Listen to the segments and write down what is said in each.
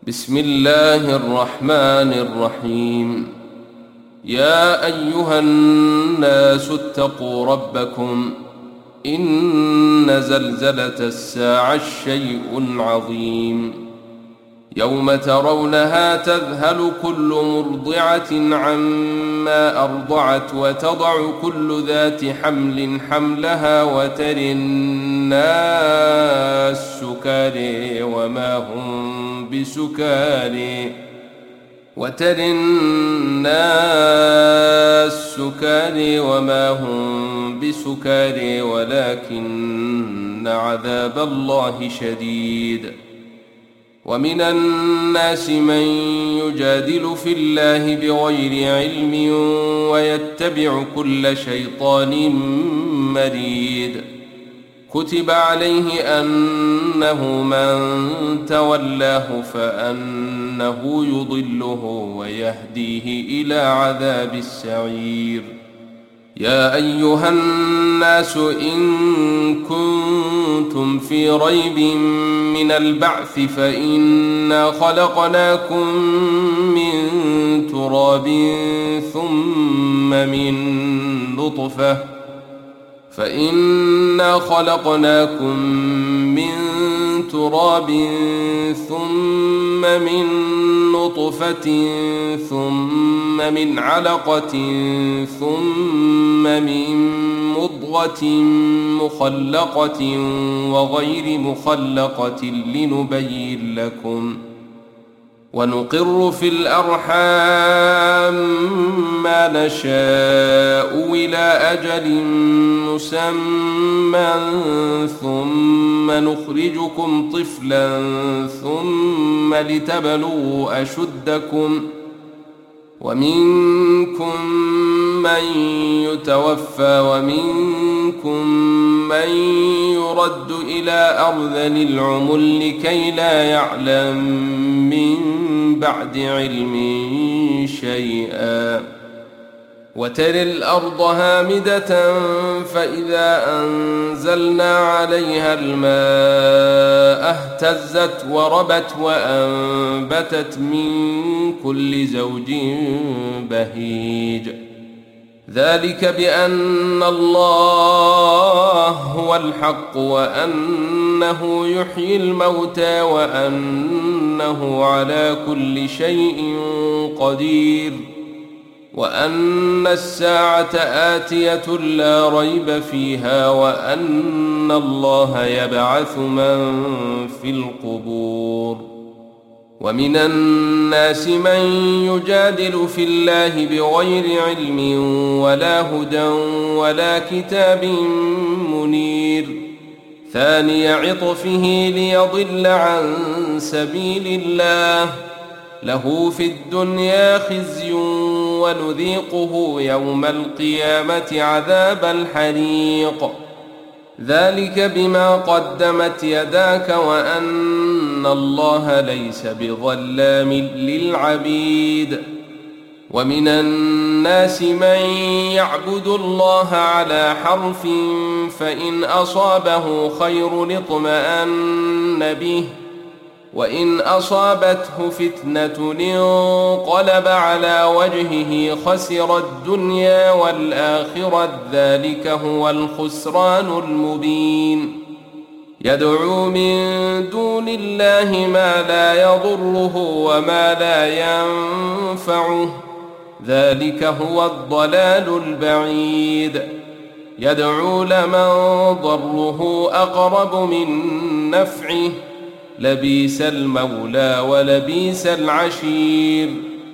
بسم الله الرحمن الرحيم. يا أيها الناس اتقوا ربكم إن زلزلة الساعة شيء عظيم يوم ترونها تذهل كل مرضعة عما أرضعت وتضع كل ذات حمل حملها وترى الناس سكارى وما هم بسكارى ولكن عذاب الله شديد. ومن الناس من يجادل في الله بغير علم ويتبع كل شيطان مريد. كتب عليه أنه من تولاه فأنه يضله ويهديه إلى عذاب السعير. يا أيها الناس إن كنتم في ريب من البعث فإنا خلقناكم من تراب ثم من نطفة ثم من علقة ثم من مضغة مخلقة وغير مخلقة لنبين لكم. ونقر في الأرحام ما نشاء إلى أجل مسمى ثم نخرجكم طفلا ثم لتبلغوا أشدكم. ومنكم من يتوفى ومنكم من يرد إلى أرذل العمر لكي لا يعلم من بعد علم شيئا. وترى الأرض هامدة فإذا أنزلنا عليها الماء اهتزت وربت وأنبتت من كل زوج بهيج. ذلك بأن الله هو الحق وأنه يحيي الموتى وأنه على كل شيء قدير وأن الساعة آتية لا ريب فيها وأن الله يبعث من في القبور. ومن الناس من يجادل في الله بغير علم ولا هدى ولا كتاب منير. ثاني عطفه ليضل عن سبيل الله له في الدنيا خزي ونذيقه يوم القيامة عذاب الحريق. ذلك بما قدمت يداك وأن الله ليس بظلام للعبيد. ومن الناس من يعبد الله على حرف فإن أصابه خير اطمأن به وإن أصابته فتنة انقلب على وجهه خسر الدنيا والآخرة ذلك هو الخسران المبين. يدعو من دون الله ما لا يضره وما لا ينفعه ذلك هو الضلال البعيد. يدعو لمن ضره أقرب من نفعه لبئس المولى ولبئس العشير.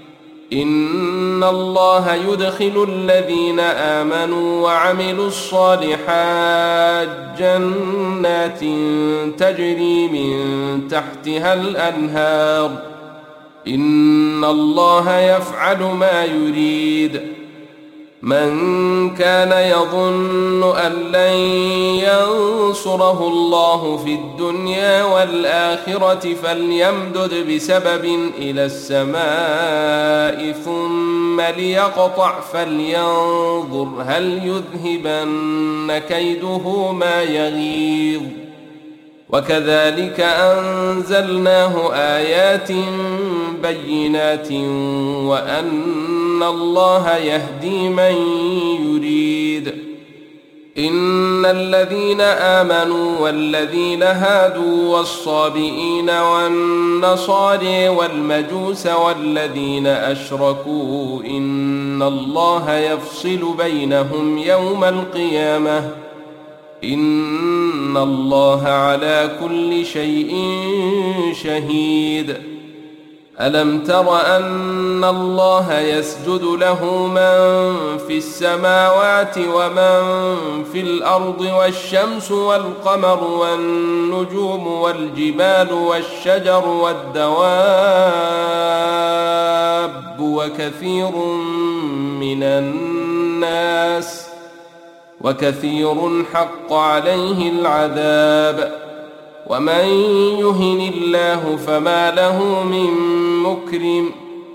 إن الله يدخل الذين آمنوا وعملوا الصالحات جنات تجري من تحتها الأنهار. إن الله يفعل ما يريد. من كان يظن أن لن ينصره الله في الدنيا والآخرة فليمدد بسبب إلى السماء ثم ليقطع فلينظر هل يذهبن كيده ما يغيظ. وكذلك أنزلناه آيات بينات وأن الله يهدي من يريد. إن الذين آمنوا والذين هادوا والصابئين والنصارى والمجوس والذين أشركوا إن الله يفصل بينهم يوم القيامة إن الله على كل شيء شهيد. ألم تر أن الله يسجد له من في السماوات ومن في الأرض والشمس والقمر والنجوم والجبال والشجر والدواب وكثير حق عليه العذاب ومن يهن الله فما له من مكرم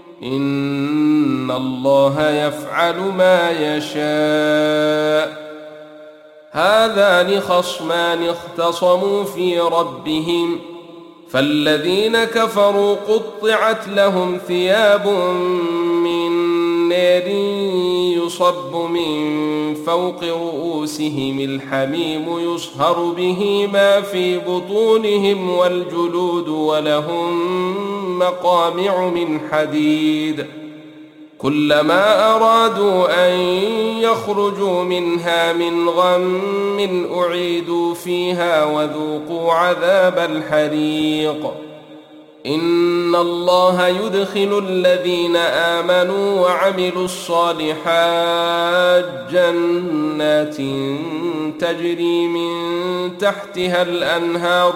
إن الله يفعل ما يشاء. هذان خصمان اختصموا في ربهم فالذين كفروا قطعت لهم ثياب من نار يصب من فوق رؤوسهم الحميم يصهر به ما في بطونهم والجلود ولهم مقامع من حديد كلما أرادوا أن يخرجوا منها من غم أعيدوا فيها وذوقوا عذاب الحريق. إن الله يدخل الذين آمنوا وعملوا الصالحات جنات تجري من تحتها الأنهار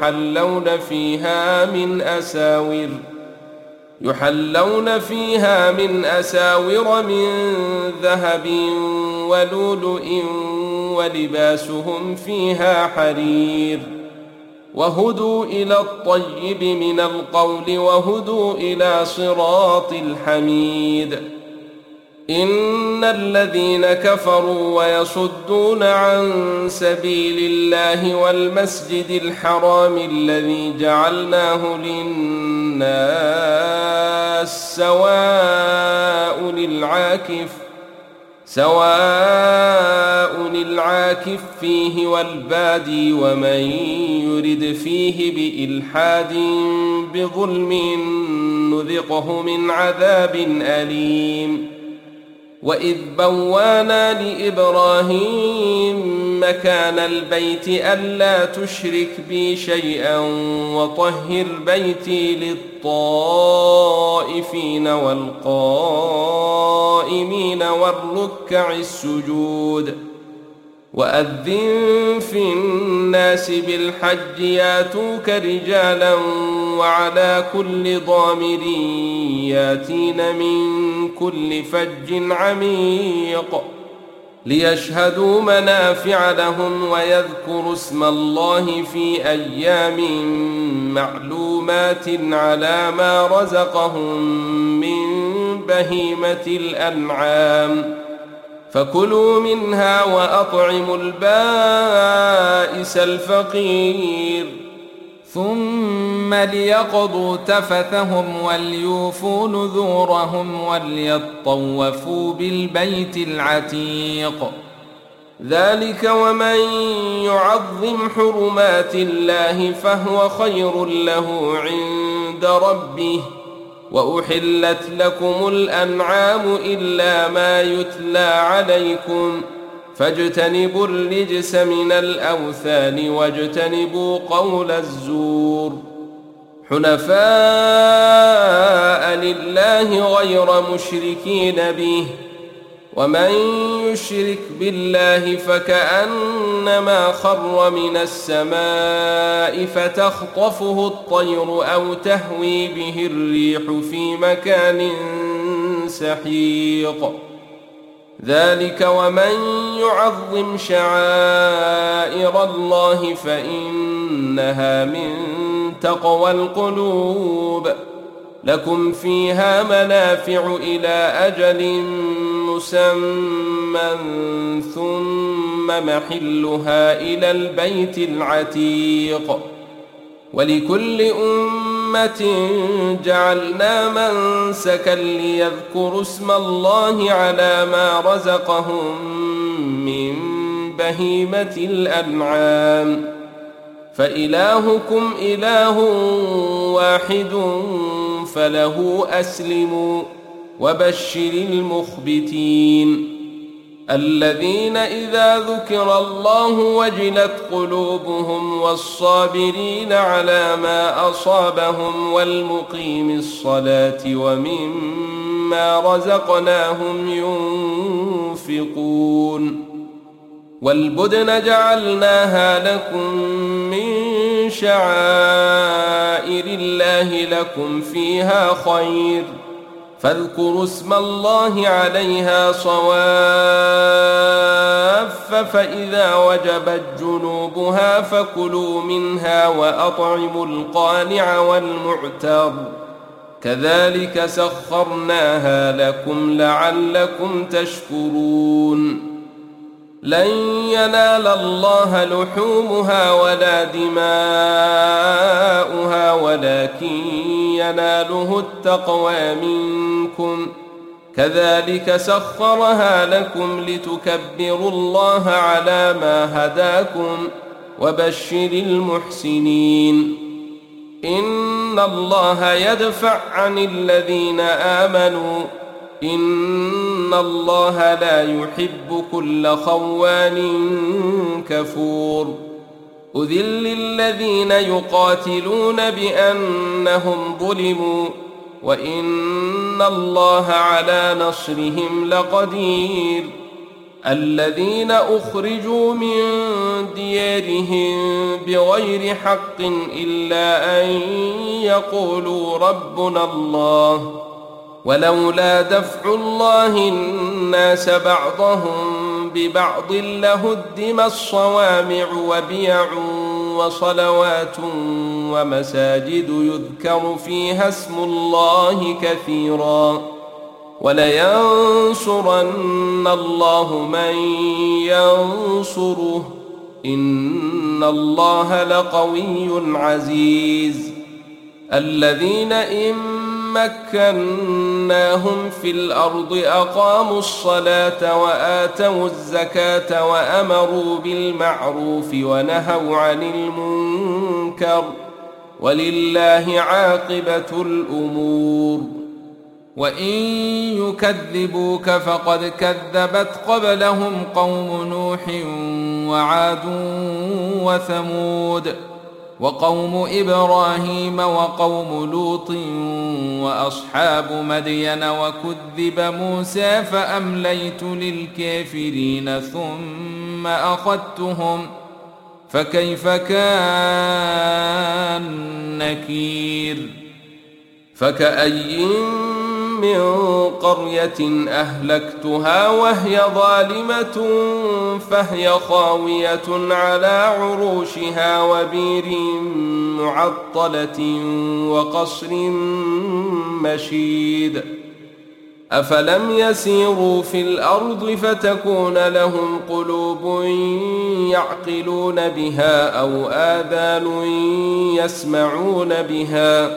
يحلون فيها من أساور من ذهب ولؤلؤ ولباسهم فيها حرير وهدوا إلى الطيب من القول وهدوا إلى صراط الحميد. إن الذين كفروا ويصدون عن سبيل الله والمسجد الحرام الذي جعلناه للناس سواء العاكف فيه والبادي ومن يرد فيه بإلحاد بظلم نذقه من عذاب أليم. وإذ بوانا لإبراهيم مكان البيت ألا تشرك بي شيئا وطهر بيتي للطائفين والقائمين والركع السجود. وأذن في الناس بالحج ياتوك رجالا وعلى كل ضامر ياتين من كل فج عميق ليشهدوا منافع لهم ويذكروا اسم الله في أيام معلومات على ما رزقهم من بهيمة الأنعام فكلوا منها وأطعموا البائس الفقير ثم ليقضوا تفثهم وليوفوا نذورهم وليطوفوا بالبيت العتيق. ذلك ومن يعظم حرمات الله فهو خير له عند ربه. وأحلت لكم الأنعام إلا ما يتلى عليكم فاجتنبوا الرجس من الأوثان واجتنبوا قول الزور حنفاء لله غير مشركين به ومن يشرك بالله فكأنما خر من السماء فتخطفه الطير أو تهوي به الريح في مكان سحيق. ذلك ومن يعظم شعائر الله فإنها من تقوى القلوب. لكم فيها منافع إلى أجل مسمى ثم محلها إلى البيت العتيق. ولكل أمة جعلنا منسكا ليذكروا اسم الله على ما رزقهم من بهيمة الأنعام فإلهكم إله واحد فله أسلموا وبشر المخبتين الذين إذا ذكر الله وجلت قلوبهم والصابرين على ما أصابهم والمقيم الصلاة ومما رزقناهم ينفقون والبدن جعلناها لكم من شعائر الله لكم فيها خير فاذكروا اسم الله عليها صواف فإذا وجبت جنوبها فكلوا منها وأطعموا القانع والمعتر كذلك سخرناها لكم لعلكم تشكرون لن ينال الله لحومها ولا دماؤها ولكن يناله التقوى منكم كذلك سخرها لكم لتكبروا الله على ما هداكم وبشر المحسنين إن الله يدفع عن الذين آمنوا إن الله لا يحب كل خوان كفور أذل الذين يقاتلون بأنهم ظلموا وإن الله على نصرهم لقدير الذين أخرجوا من ديارهم بغير حق إلا أن يقولوا ربنا الله ولولا دفع الله الناس بعضهم ببعض لهدمت الصوامع وبيع وصلوات ومساجد يذكر فيها اسم الله كثيرا ولينصرن الله من ينصره إن الله لقوي عزيز الذين إن مكناهم في الأرض أقاموا الصلاة وآتوا الزكاة وأمروا بالمعروف ونهوا عن المنكر ولله عاقبة الأمور وإن يكذبوك فقد كذبت قبلهم قوم نوح وعاد وثمود وقوم إبراهيم وقوم لوط وأصحاب مدين وكذب موسى فأمليت للكافرين ثم أخذتهم فكيف كان نكير فكأي من قرية أهلكتها وهي ظالمة فهي خاوية على عروشها وبير معطلة وقصر مشيد أفلم يسيروا في الأرض فتكون لهم قلوب يعقلون بها أو آذان يسمعون بها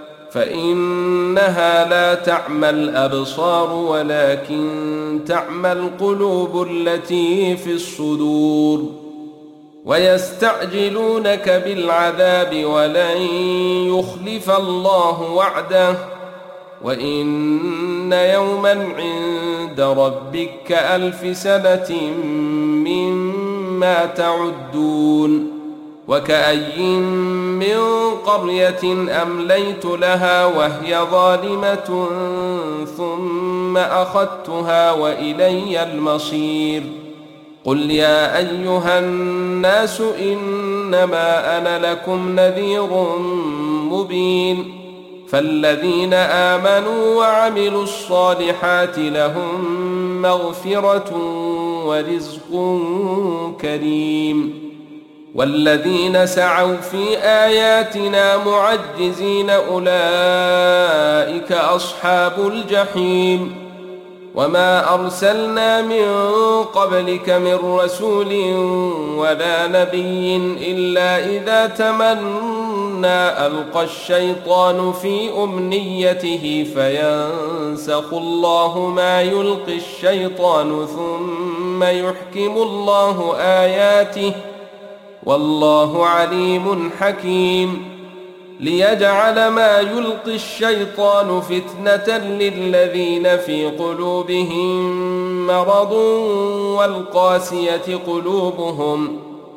فإنها لا تعمى الأبصار ولكن تعمى القلوب التي في الصدور ويستعجلونك بالعذاب ولن يخلف الله وعده وإن يوما عند ربك كألف سنة مما تعدون وكأي من قرية أمليت لها وهي ظالمة ثم أخذتها وإلي المصير قل يا أيها الناس إنما أنا لكم نذير مبين فالذين آمنوا وعملوا الصالحات لهم مغفرة ورزق كريم والذين سعوا في آياتنا معجزين أولئك أصحاب الجحيم وما أرسلنا من قبلك من رسول ولا نبي إلا إذا تمنى ألقى الشيطان في أمنيته فينسخ الله ما يلقي الشيطان ثم يحكم الله آياته والله عليم حكيم ليجعل ما يلقي الشيطان فتنة للذين في قلوبهم مرض والقاسية قلوبهم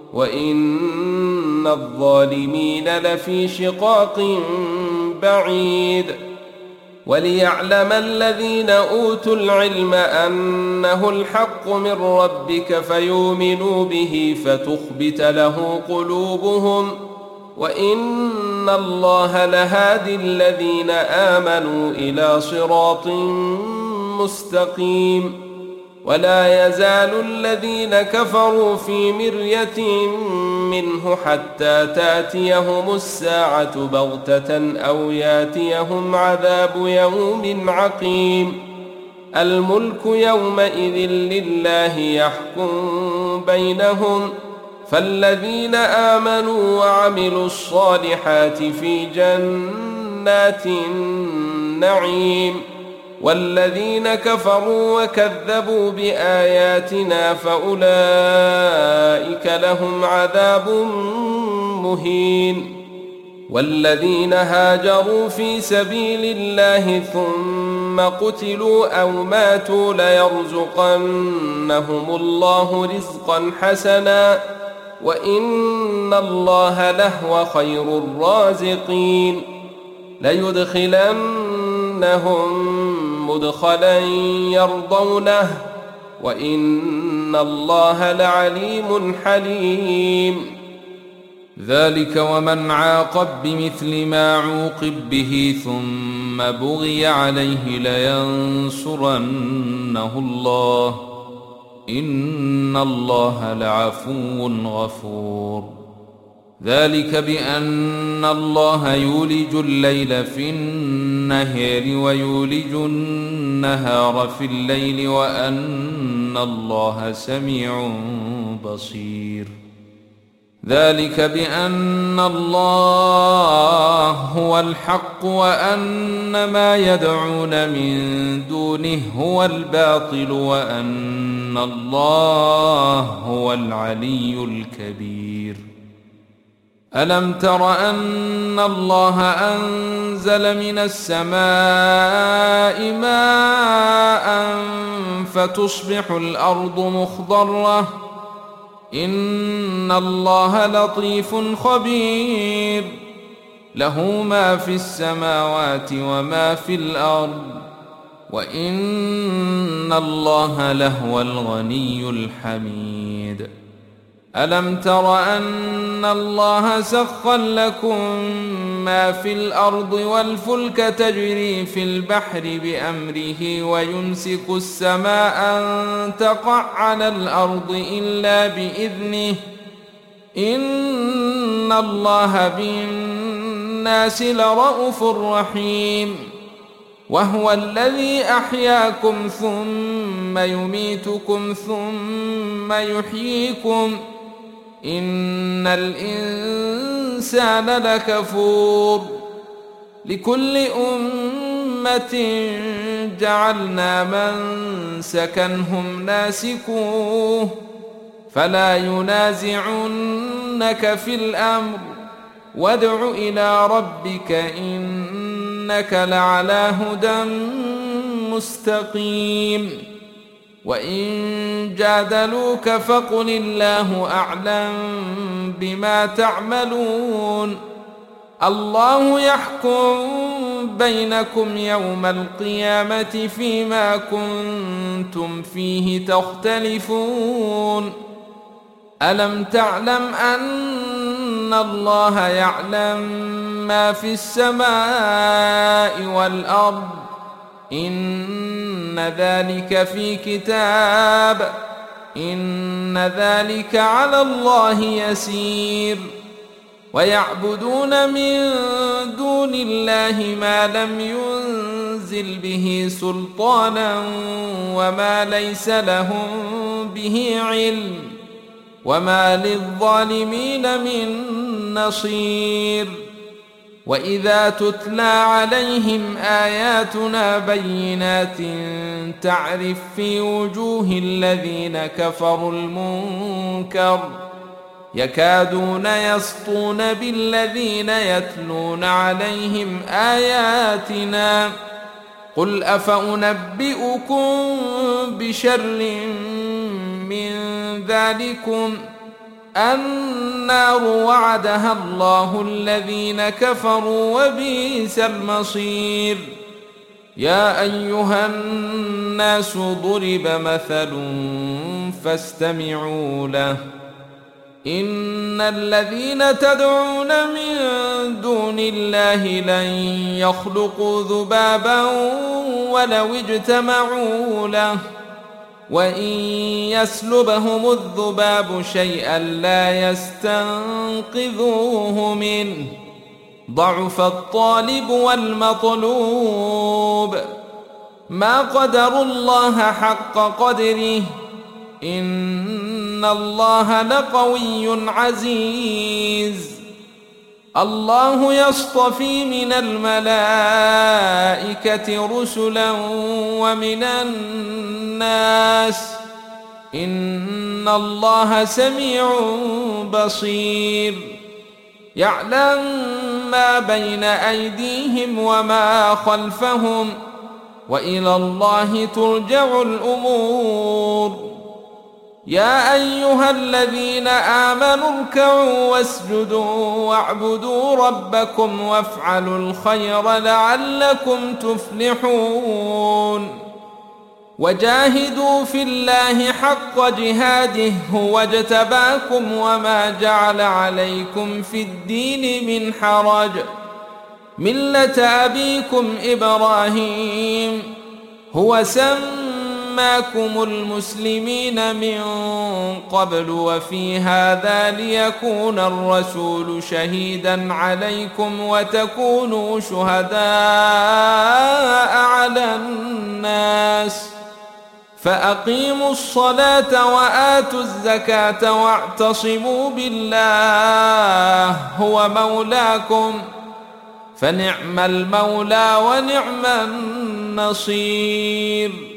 وإن الظالمين لفي شقاق بعيد وليعلم الذين أوتوا العلم أنه الحق من ربك فيؤمنوا به فتخبت له قلوبهم وإن الله لهادي الذين آمنوا إلى صراط مستقيم ولا يزال الذين كفروا في مرية منه حتى تأتيهم الساعة بغتة أو يأتيهم عذاب يوم عقيم الملك يومئذ لله يحكم بينهم فالذين آمنوا وعملوا الصالحات في جنات النعيم والذين كفروا وكذبوا بآياتنا فأولئك لهم عذاب مهين والذين هاجروا في سبيل الله ثم قتلوا أو ماتوا ليرزقنهم الله رزقا حسنا وإن الله لهو خير الرازقين ليدخلنهم مدخلا يرضونه وإن الله لعليم حليم ذلك ومن عاقب بمثل ما عوقب به ثم بغي عليه لينصرنه الله إن الله لعفو غفور ذلك بأن الله يولج الليل في النهار ويولج النهار في الليل وأن الله سميع بصير ذلك بأن الله هو الحق وأن ما يدعون من دونه هو الباطل وأن الله هو العلي الكبير ألم تر أن الله أنزل من السماء ماء فتصبح الأرض مخضرة إن الله لطيف خبير له ما في السماوات وما في الأرض وإن الله لهو الغني الحميد ألم تر أن الله سخر لكم ما في الأرض والفلك تجري في البحر بأمره ويمسك السماء أن تقع على الأرض إلا بإذنه إن الله بالناس لرءوف رحيم وهو الذي أحياكم ثم يميتكم ثم يحييكم إن الإنسان لكفور لكل أمة جعلنا منسكا هم ناسكوه فلا ينازعنك في الأمر وادع إلى ربك إنك لعلى هدى مستقيم وإن جادلوك فقل الله أعلم بما تعملون الله يحكم بينكم يوم القيامة فيما كنتم فيه تختلفون ألم تعلم أن الله يعلم ما في السماء والأرض إن ذلك في كتاب إن ذلك على الله يسير ويعبدون من دون الله ما لم ينزل به سلطانا وما ليس لهم به علم وما للظالمين من نصير وإذا تتلى عليهم آياتنا بينات تعرف في وجوه الذين كفروا المنكر يكادون يسطون بالذين يتلون عليهم آياتنا قل أفأنبئكم بشر من ذلكم النار وعدها الله الذين كفروا وبئس المصير يا أيها الناس ضرب مثل فاستمعوا له إن الذين تدعون من دون الله لن يخلقوا ذبابا ولو اجتمعوا له وإن يسلبهم الذباب شيئا لا يستنقذوه منه ضعف الطالب والمطلوب ما قدروا الله حق قدره إن الله لقوي عزيز الله يصطفي من الملائكة رسلا ومن الناس إن الله سميع بصير يعلم ما بين أيديهم وما خلفهم وإلى الله ترجع الأمور يا أيها الذين آمنوا اركعوا واسجدوا واعبدوا ربكم وافعلوا الخير لعلكم تفلحون وجاهدوا في الله حق جهاده هو اجتباكم وما جعل عليكم في الدين من حرج ملة أبيكم إبراهيم هو سماكم المسلمين من قبل وفي هذا ليكون الرسول شهيدا عليكم وتكونوا شهداء على الناس فأقيموا الصلاة وآتوا الزكاة واعتصموا بالله هو مولاكم فنعم المولى ونعم النصير